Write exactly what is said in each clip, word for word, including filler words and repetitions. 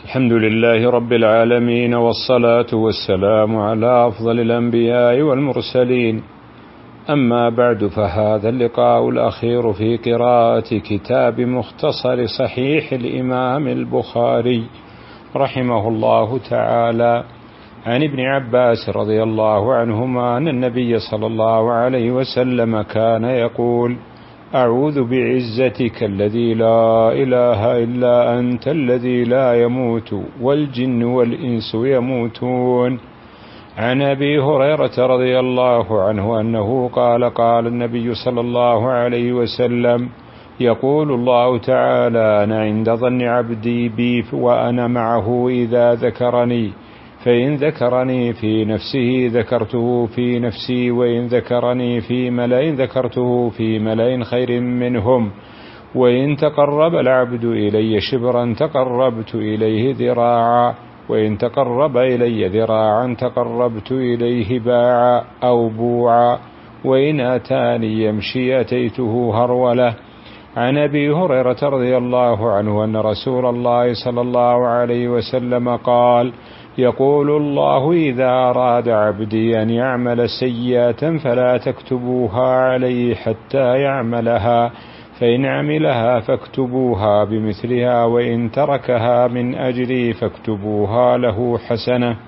الحمد لله رب العالمين، والصلاة والسلام على أفضل الأنبياء والمرسلين. أما بعد، فهذا اللقاء الأخير في قراءة كتاب مختصر صحيح الإمام البخاري رحمه الله تعالى عن ابن عباس رضي الله عنهما أن النبي صلى الله عليه وسلم كان يقول: أعوذ بعزتك الذي لا إله إلا أنت الذي لا يموت والجن والإنس يموتون. عن أبي هريرة رضي الله عنه أنه قال: قال النبي صلى الله عليه وسلم: يقول الله تعالى: أنا عند ظن عبدي بي وأنا معه إذا ذكرني، فإن ذكرني في نفسه ذكرته في نفسي، وإن ذكرني في ملأ ذكرته في ملأ خير منهم، وإن تقرب العبد إلي شبرا تقربت إليه ذراعا، وإن تقرب إلي ذراعا تقربت إليه باعا أو بوعا، وإن أتاني يمشي أتيته هرولة. عن أبي هريرة رضي الله عنه أن رسول الله صلى الله عليه وسلم قال: يقول الله: إذا أراد عبدي أن يعمل سيئة فلا تكتبوها عليه حتى يعملها، فإن عملها فاكتبوها بمثلها، وإن تركها من أجلي فاكتبوها له حسنة.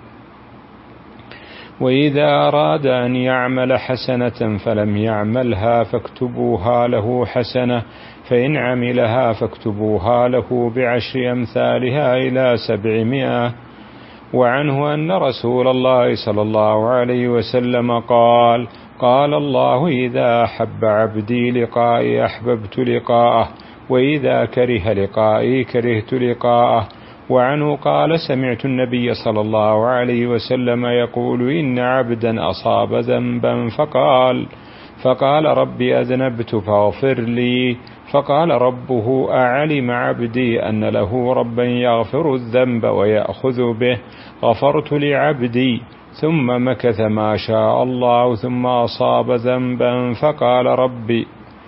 وإذا أراد أن يعمل حسنة فلم يعملها فاكتبوها له حسنة، فإن عملها فاكتبوها له بعشر أمثالها إلى سبعمائة. وعنه أن رسول الله صلى الله عليه وسلم قال: قال الله: إذا أحب عبدي لقائي أحببت لقاءه، وإذا كره لقائي كرهت لقاءه. وعنه قال: سمعت النبي صلى الله عليه وسلم يقول: إن عبدا أصاب ذنبا فقال فقال ربي أذنبت فاغفر لي، فقال ربه: أعلم عبدي أن له ربا يغفر الذنب ويأخذ به، غفرت لعبدي. ثم مكث ما شاء الله ثم أصاب ذنبا فقال ربي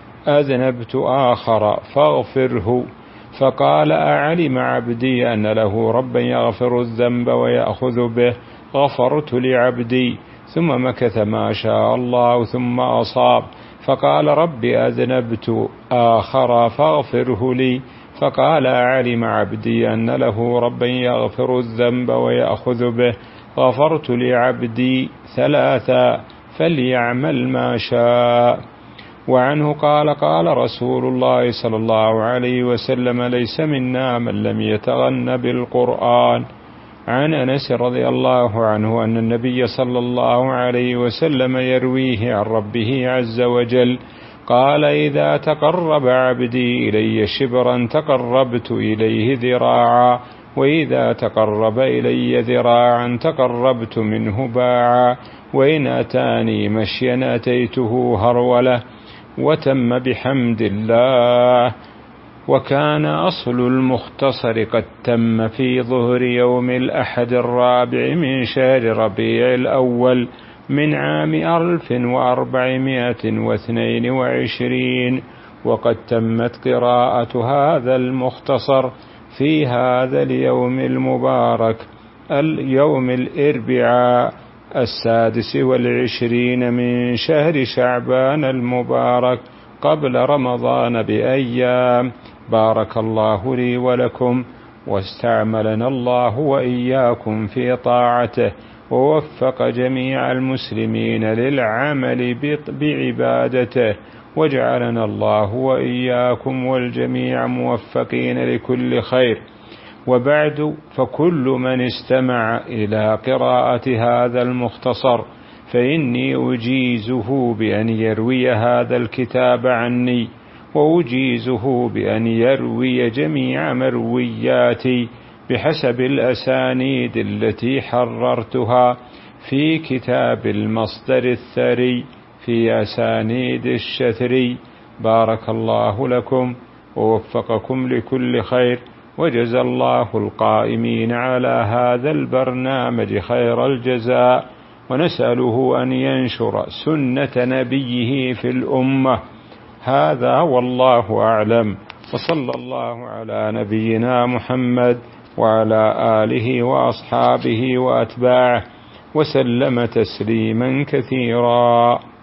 أذنبت آخر فاغفره، فقال: أعلم عبدي أن له ربا يغفر الذنب ويأخذ به، غفرت لعبدي. ثم مكث ما شاء الله ثم أصاب فقال ربي أذنبت آخر فاغفره لي، فقال: أعلم عبدي أن له ربا يغفر الذنب ويأخذ به، غفرت لعبدي ثلاثا فليعمل ما شاء. وعنه قال: قال رسول الله صلى الله عليه وسلم: ليس منا من لم يتغن بالقرآن. عن أنس رضي الله عنه أن النبي صلى الله عليه وسلم يرويه عن ربه عز وجل قال: إذا تقرب عبدي إلي شبرا تقربت إليه ذراعا، وإذا تقرب إلي ذراعا تقربت منه باعا، وإن أتاني مشيا أتيته هرولة. وتم بحمد الله. وكان أصل المختصر قد تم في ظهر يوم الأحد الرابع من شهر ربيع الأول من عام ألف وأربعمائة واثنين وعشرين، وقد تمت قراءة هذا المختصر في هذا اليوم المبارك، اليوم الأربعاء السادس والعشرين من شهر شعبان المبارك قبل رمضان بأيام. بارك الله لي ولكم، واستعملنا الله وإياكم في طاعته، ووفق جميع المسلمين للعمل بعبادته، وجعلنا الله وإياكم والجميع موفقين لكل خير. وبعد، فكل من استمع إلى قراءة هذا المختصر فإني أجيزه بأن يروي هذا الكتاب عني، وأجيزه بأن يروي جميع مروياتي بحسب الأسانيد التي حررتها في كتاب المصدر الثري في أسانيد الشثري. بارك الله لكم ووفقكم لكل خير، وجزى الله القائمين على هذا البرنامج خير الجزاء، ونسأله أن ينشر سنة نبيه في الأمة. هذا والله أعلم، وصلى الله على نبينا محمد وعلى آله وأصحابه وأتباعه وسلم تسليما كثيرا.